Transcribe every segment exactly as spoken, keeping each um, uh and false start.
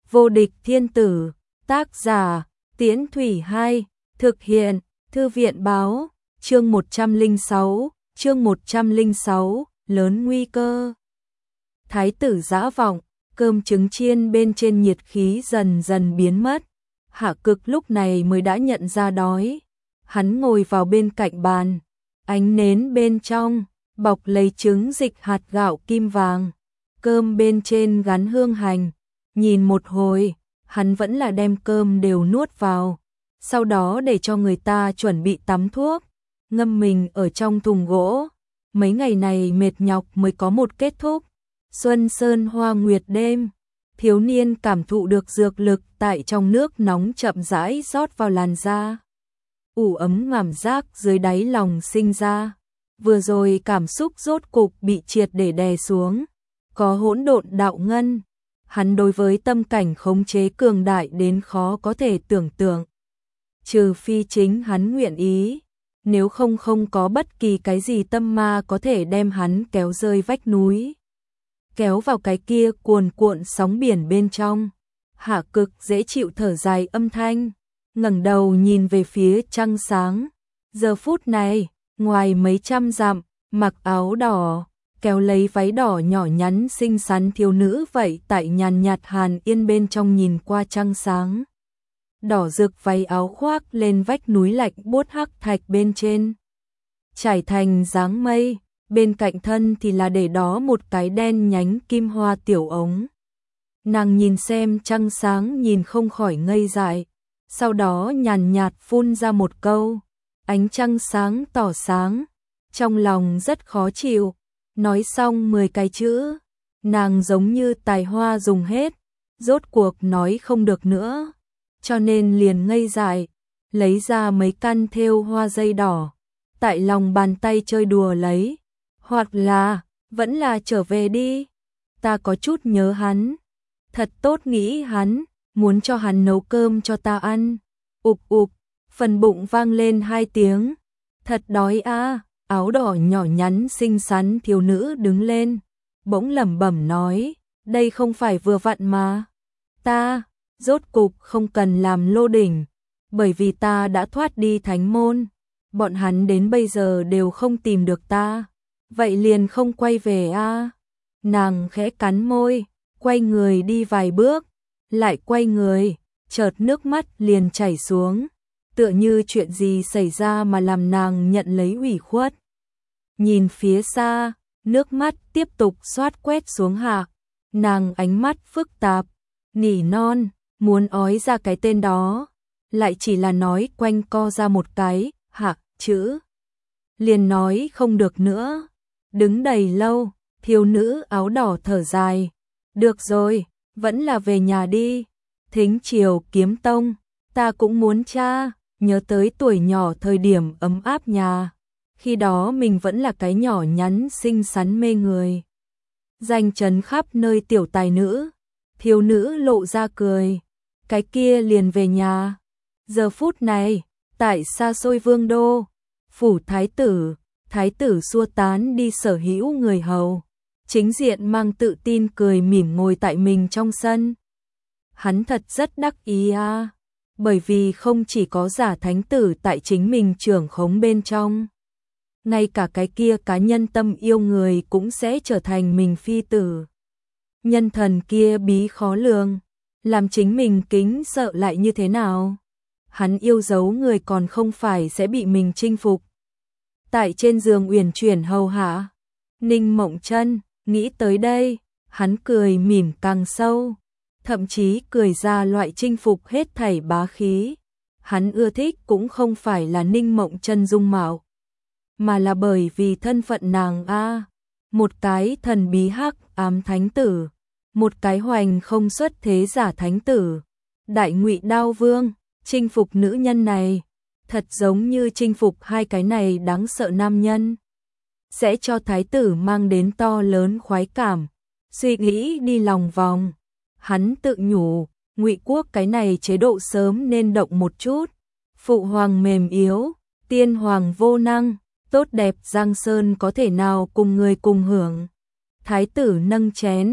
Vô địch thiên tử, tác giả, Tiễn Thủy Hai, thực hiện, Thư viện báo, chương một trăm lẻ sáu, chương một trăm lẻ sáu, lớn nguy cơ. Thái tử dã vọng, cơm trứng chiên bên trên nhiệt khí dần dần biến mất. Hạ Cực lúc này mới đã nhận ra đói. Hắn ngồi vào bên cạnh bàn, ánh nến bên trong bọc lấy trứng dịch hạt gạo kim vàng, cơm bên trên gắn hương hành. Nhìn một hồi, hắn vẫn là đem cơm đều nuốt vào, sau đó để cho người ta chuẩn bị tắm thuốc, ngâm mình ở trong thùng gỗ. Mấy ngày này mệt nhọc mới có một kết thúc. Xuân sơn hoa nguyệt đêm, thiếu niên cảm thụ được dược lực tại trong nước nóng chậm rãi rót vào làn da. Ủ ấm cảm giác dưới đáy lòng sinh ra. Vừa rồi cảm xúc rốt cục bị triệt để đè xuống. Có hỗn độn đạo ngân. Hắn đối với tâm cảnh khống chế cường đại đến khó có thể tưởng tượng. Trừ phi chính hắn nguyện ý. Nếu không không có bất kỳ cái gì tâm ma có thể đem hắn kéo rơi vách núi, kéo vào cái kia cuồn cuộn sóng biển bên trong. Hạ Cực dễ chịu thở dài âm thanh, ngẩng đầu nhìn về phía trăng sáng. Giờ phút này, ngoài mấy trăm dặm, mặc áo đỏ, kéo lấy váy đỏ nhỏ nhắn xinh xắn thiếu nữ vậy tại nhàn nhạt hàn yên bên trong nhìn qua trăng sáng. Đỏ rực váy áo khoác lên vách núi lạnh buốt hắc thạch bên trên, trải thành dáng mây. Bên cạnh thân thì là để đó một cái đen nhánh kim hoa tiểu ống. Nàng nhìn xem trăng sáng nhìn không khỏi ngây dại, sau đó nhàn nhạt phun ra một câu, ánh trăng sáng tỏ sáng, trong lòng rất khó chịu. Nói xong mười cái chữ, nàng giống như tài hoa dùng hết, rốt cuộc nói không được nữa, cho nên liền ngây dại, lấy ra mấy căn thêu hoa dây đỏ, tại lòng bàn tay chơi đùa lấy. Hoặc là, vẫn là trở về đi, ta có chút nhớ hắn, thật tốt nghĩ hắn, muốn cho hắn nấu cơm cho ta ăn. Ục ục, phần bụng vang lên hai tiếng, thật đói a. Áo đỏ nhỏ nhắn xinh xắn thiếu nữ đứng lên, bỗng lẩm bẩm nói, đây không phải vừa vặn mà. Ta, rốt cục không cần làm lô đỉnh, bởi vì ta đã thoát đi thánh môn, bọn hắn đến bây giờ đều không tìm được ta. Vậy liền không quay về a. À. Nàng khẽ cắn môi, quay người đi vài bước, lại quay người, chợt nước mắt liền chảy xuống, tựa như chuyện gì xảy ra mà làm nàng nhận lấy ủy khuất. Nhìn phía xa, nước mắt tiếp tục xoát quét xuống hạ, nàng ánh mắt phức tạp, nỉ non, muốn ói ra cái tên đó, lại chỉ là nói quanh co ra một cái, hạ, chữ. Liền nói không được nữa. Đứng đầy lâu, thiếu nữ áo đỏ thở dài. Được rồi, vẫn là về nhà đi. Thính triều kiếm tông, ta cũng muốn cha, nhớ tới tuổi nhỏ thời điểm ấm áp nhà. Khi đó mình vẫn là cái nhỏ nhắn xinh xắn mê người. Danh chấn khắp nơi tiểu tài nữ. Thiếu nữ lộ ra cười. Cái kia liền về nhà. Giờ phút này, tại xa xôi vương đô, phủ thái tử, thái tử xua tán đi sở hữu người hầu, chính diện mang tự tin cười mỉm ngồi tại mình trong sân. Hắn thật rất đắc ý a, bởi vì không chỉ có giả thánh tử tại chính mình trưởng khống bên trong, ngay cả cái kia cá nhân tâm yêu người cũng sẽ trở thành mình phi tử. Nhân thần kia bí khó lường, làm chính mình kính sợ lại như thế nào? Hắn yêu dấu người còn không phải sẽ bị mình chinh phục. Tại trên giường uyển chuyển hầu hạ, Ninh Mộng Chân nghĩ tới đây, hắn cười mỉm càng sâu, thậm chí cười ra loại chinh phục hết thảy bá khí. Hắn ưa thích cũng không phải là Ninh Mộng Chân dung mạo, mà là bởi vì thân phận nàng a, một cái thần bí hắc ám thánh tử, một cái hoành không xuất thế giả thánh tử, đại ngụy đao vương, chinh phục nữ nhân này. Thật giống như chinh phục hai cái này đáng sợ nam nhân, sẽ cho thái tử mang đến to lớn khoái cảm. Suy nghĩ đi lòng vòng, hắn tự nhủ, Ngụy quốc cái này chế độ sớm nên động một chút. Phụ hoàng mềm yếu, tiên hoàng vô năng, tốt đẹp giang sơn có thể nào cùng người cùng hưởng. Thái tử nâng chén,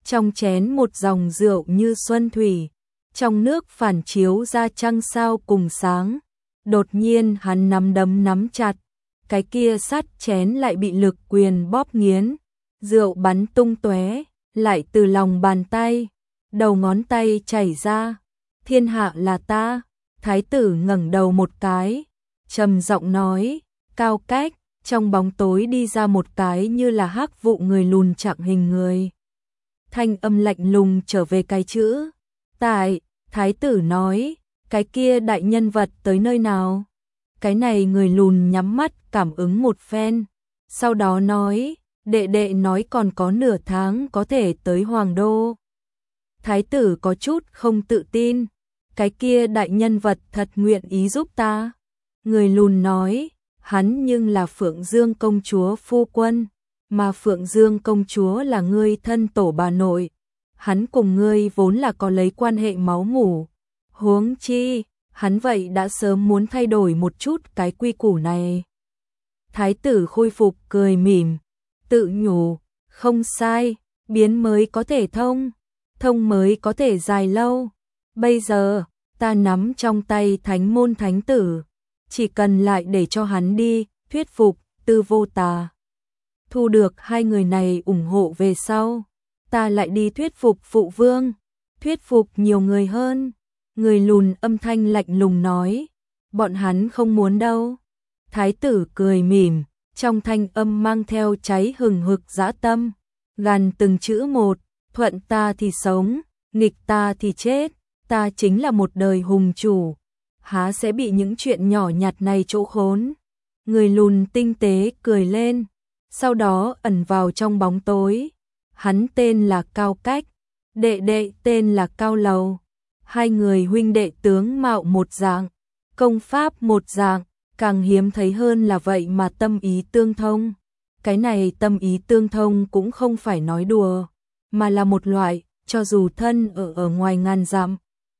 trong chén một dòng rượu như xuân thủy, trong nước phản chiếu ra trăng sao cùng sáng. Đột nhiên hắn nắm đấm nắm chặt, cái kia sắt chén lại bị lực quyền bóp nghiến, rượu bắn tung tóe, lại từ lòng bàn tay, đầu ngón tay chảy ra. Thiên hạ là ta. Thái tử ngẩng đầu một cái, trầm giọng nói, Cao Cách. Trong bóng tối đi ra một cái như là hắc vụ người lùn trạng hình người. Thanh âm lạnh lùng trở về cái chữ tại. Thái tử nói, cái kia đại nhân vật tới nơi nào? Cái này người lùn nhắm mắt cảm ứng một phen, sau đó nói, đệ đệ nói còn có nửa tháng có thể tới Hoàng Đô. Thái tử có chút không tự tin, cái kia đại nhân vật thật nguyện ý giúp ta. Người lùn nói, hắn nhưng là Phượng Dương công chúa phu quân, mà Phượng Dương công chúa là ngươi thân tổ bà nội. Hắn cùng ngươi vốn là có lấy quan hệ máu mủ. Huống chi, hắn vậy đã sớm muốn thay đổi một chút cái quy củ này. Thái tử khôi phục cười mỉm, tự nhủ, không sai, biến mới có thể thông, thông mới có thể dài lâu. Bây giờ, ta nắm trong tay thánh môn thánh tử, chỉ cần lại để cho hắn đi, thuyết phục Tư Vô Tà. Thu được hai người này ủng hộ về sau, ta lại đi thuyết phục phụ vương, thuyết phục nhiều người hơn. Người lùn âm thanh lạnh lùng nói, bọn hắn không muốn đâu. Thái tử cười mỉm, trong thanh âm mang theo cháy hừng hực dã tâm, gằn từng chữ một, thuận ta thì sống, nghịch ta thì chết, ta chính là một đời hùng chủ, há sẽ bị những chuyện nhỏ nhặt này chỗ khốn. Người lùn tinh tế cười lên, sau đó ẩn vào trong bóng tối. Hắn tên là Cao Cách, đệ đệ tên là Cao Lầu. Hai người huynh đệ tướng mạo một dạng, công pháp một dạng, càng hiếm thấy hơn là vậy mà tâm ý tương thông. Cái này tâm ý tương thông cũng không phải nói đùa, mà là một loại, cho dù thân ở ở ngoài ngàn dặm,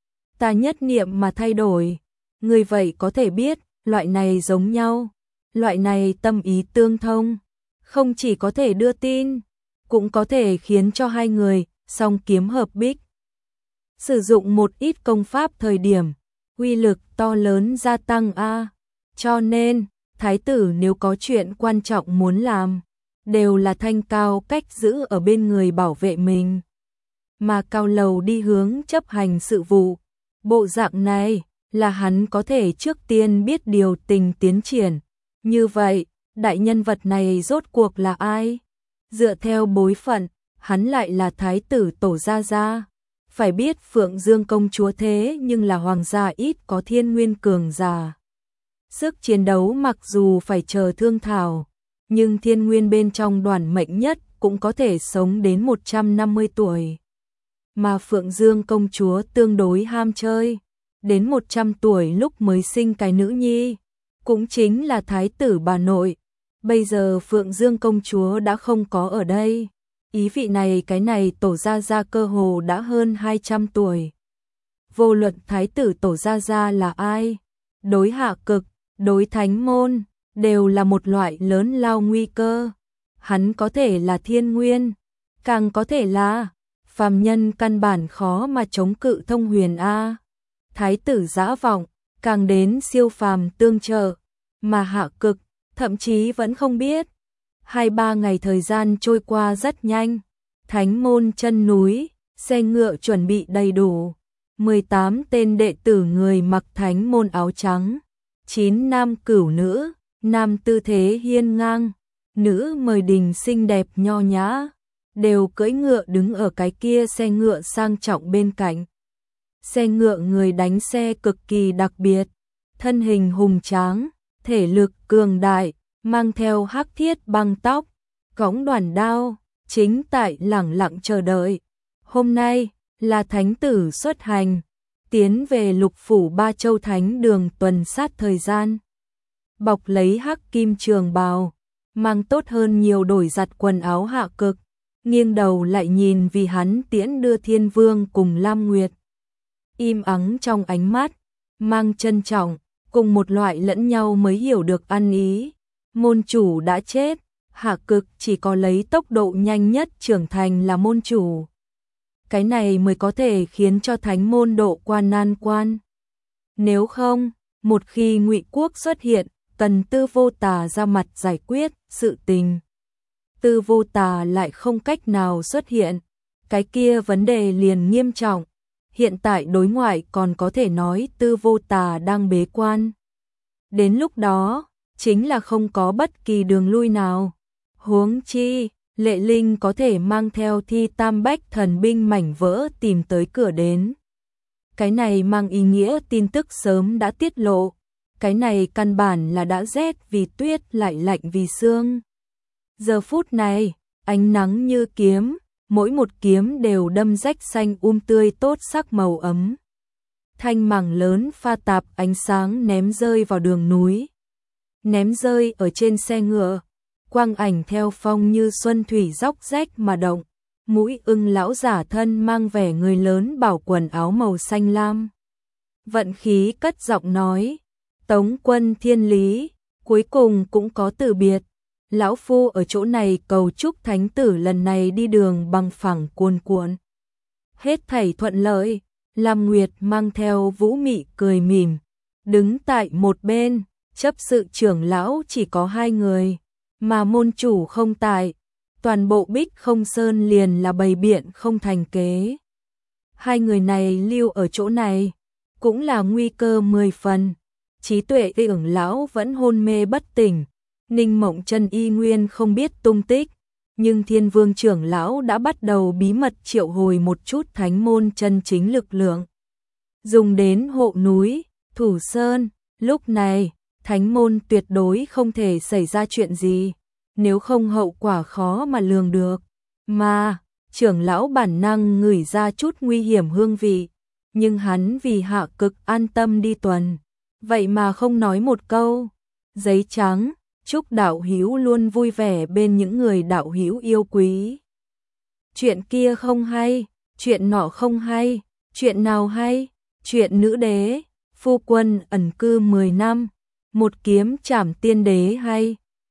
ta nhất niệm mà thay đổi, người vậy có thể biết, loại này giống nhau, loại này tâm ý tương thông, không chỉ có thể đưa tin, cũng có thể khiến cho hai người song kiếm hợp bích. Sử dụng một ít công pháp thời điểm, uy lực to lớn gia tăng a. Cho nên, thái tử nếu có chuyện quan trọng muốn làm, đều là Thanh Cao Cách giữ ở bên người bảo vệ mình. Mà Cao Lầu đi hướng chấp hành sự vụ, bộ dạng này là hắn có thể trước tiên biết điều tình tiến triển. Như vậy, đại nhân vật này rốt cuộc là ai? Dựa theo bối phận, hắn lại là thái tử tổ gia gia. Phải biết Phượng Dương công chúa thế nhưng là hoàng gia ít có thiên nguyên cường giả. Sức chiến đấu mặc dù phải chờ thương thảo, nhưng thiên nguyên bên trong đoàn mệnh nhất cũng có thể sống đến một trăm năm mươi tuổi. Mà Phượng Dương công chúa tương đối ham chơi, đến một trăm tuổi lúc mới sinh cái nữ nhi, cũng chính là thái tử bà nội. Bây giờ Phượng Dương công chúa đã không có ở đây. Ý vị này cái này tổ gia gia cơ hồ đã hơn hai trăm tuổi. Vô luận thái tử tổ gia gia là ai, đối hạ cực, đối thánh môn, đều là một loại lớn lao nguy cơ. Hắn có thể là thiên nguyên, càng có thể là phàm nhân căn bản khó mà chống cự thông huyền A. Thái tử dã vọng, càng đến siêu phàm tương trợ, mà hạ cực, thậm chí vẫn không biết. Hai ba ngày thời gian trôi qua rất nhanh, thánh môn chân núi, xe ngựa chuẩn bị đầy đủ. mười tám tên đệ tử người mặc thánh môn áo trắng, chín nam cửu nữ, nam tư thế hiên ngang, nữ mời đình xinh đẹp nho nhã, đều cưỡi ngựa đứng ở cái kia xe ngựa sang trọng bên cạnh. Xe ngựa người đánh xe cực kỳ đặc biệt, thân hình hùng tráng, thể lực cường đại, mang theo hắc thiết băng tóc, cõng đoàn đao, chính tại lẳng lặng chờ đợi. Hôm nay là thánh tử xuất hành, tiến về lục phủ ba châu thánh đường tuần sát thời gian. Bọc lấy hắc kim trường bào, mang tốt hơn nhiều đổi giặt quần áo hạ cực, nghiêng đầu lại nhìn vì hắn tiễn đưa Thiên Vương cùng Lam Nguyệt. Im ắng trong ánh mắt, mang trân trọng, cùng một loại lẫn nhau mới hiểu được ăn ý. Môn chủ đã chết, hạ cực chỉ có lấy tốc độ nhanh nhất trưởng thành là môn chủ. cái này mới có thể khiến cho thánh môn độ qua nan quan. Nếu không, một khi Ngụy Quốc xuất hiện, cần Tư Vô Tà ra mặt giải quyết sự tình. Tư Vô Tà lại không cách nào xuất hiện, cái kia vấn đề liền nghiêm trọng. Hiện tại đối ngoại còn có thể nói Tư Vô Tà đang bế quan. Đến lúc đó, chính là không có bất kỳ đường lui nào. Huống chi, Lệ Linh có thể mang theo Thi Tam Bách thần binh mảnh vỡ tìm tới cửa đến. Cái này mang ý nghĩa tin tức sớm đã tiết lộ. Cái này căn bản là đã rét vì tuyết lại lạnh vì sương. Giờ phút này, ánh nắng như kiếm, mỗi một kiếm đều đâm rách xanh um tươi tốt sắc màu ấm. Thanh mảng lớn pha tạp ánh sáng ném rơi vào đường núi. Ném rơi ở trên xe ngựa, quang ảnh theo phong như xuân thủy róc rách mà động. Mũi ưng lão giả thân mang vẻ người lớn bảo quần áo màu xanh lam. Vận khí cất giọng nói, Tống quân thiên lý, cuối cùng cũng có từ biệt. Lão phu ở chỗ này cầu chúc thánh tử lần này đi đường bằng phẳng cuồn cuộn. Hết thảy thuận lợi, Lam Nguyệt mang theo vũ mị cười mỉm, đứng tại một bên, chấp sự trưởng lão chỉ có hai người, mà môn chủ không tại, toàn bộ Bích Không Sơn liền là bày biện không thành kế. Hai người này lưu ở chỗ này, cũng là nguy cơ mười phần. Trí Tuệ trưởng lão vẫn hôn mê bất tỉnh, Ninh Mộng Chân y nguyên không biết tung tích, nhưng Thiên Vương trưởng lão đã bắt đầu bí mật triệu hồi một chút thánh môn chân chính lực lượng, dùng đến hộ núi, thủ sơn. Lúc này, thánh môn tuyệt đối không thể xảy ra chuyện gì, nếu không hậu quả khó mà lường được. Mà, trưởng lão bản năng ngửi ra chút nguy hiểm hương vị, nhưng hắn vì hạ cực an tâm đi tuần, vậy mà không nói một câu. Giấy trắng, chúc đạo hữu luôn vui vẻ bên những người đạo hữu yêu quý. Chuyện kia không hay, chuyện nọ không hay, chuyện nào hay? Chuyện nữ đế, phu quân ẩn cư mười năm, một kiếm trảm tiên đế hay.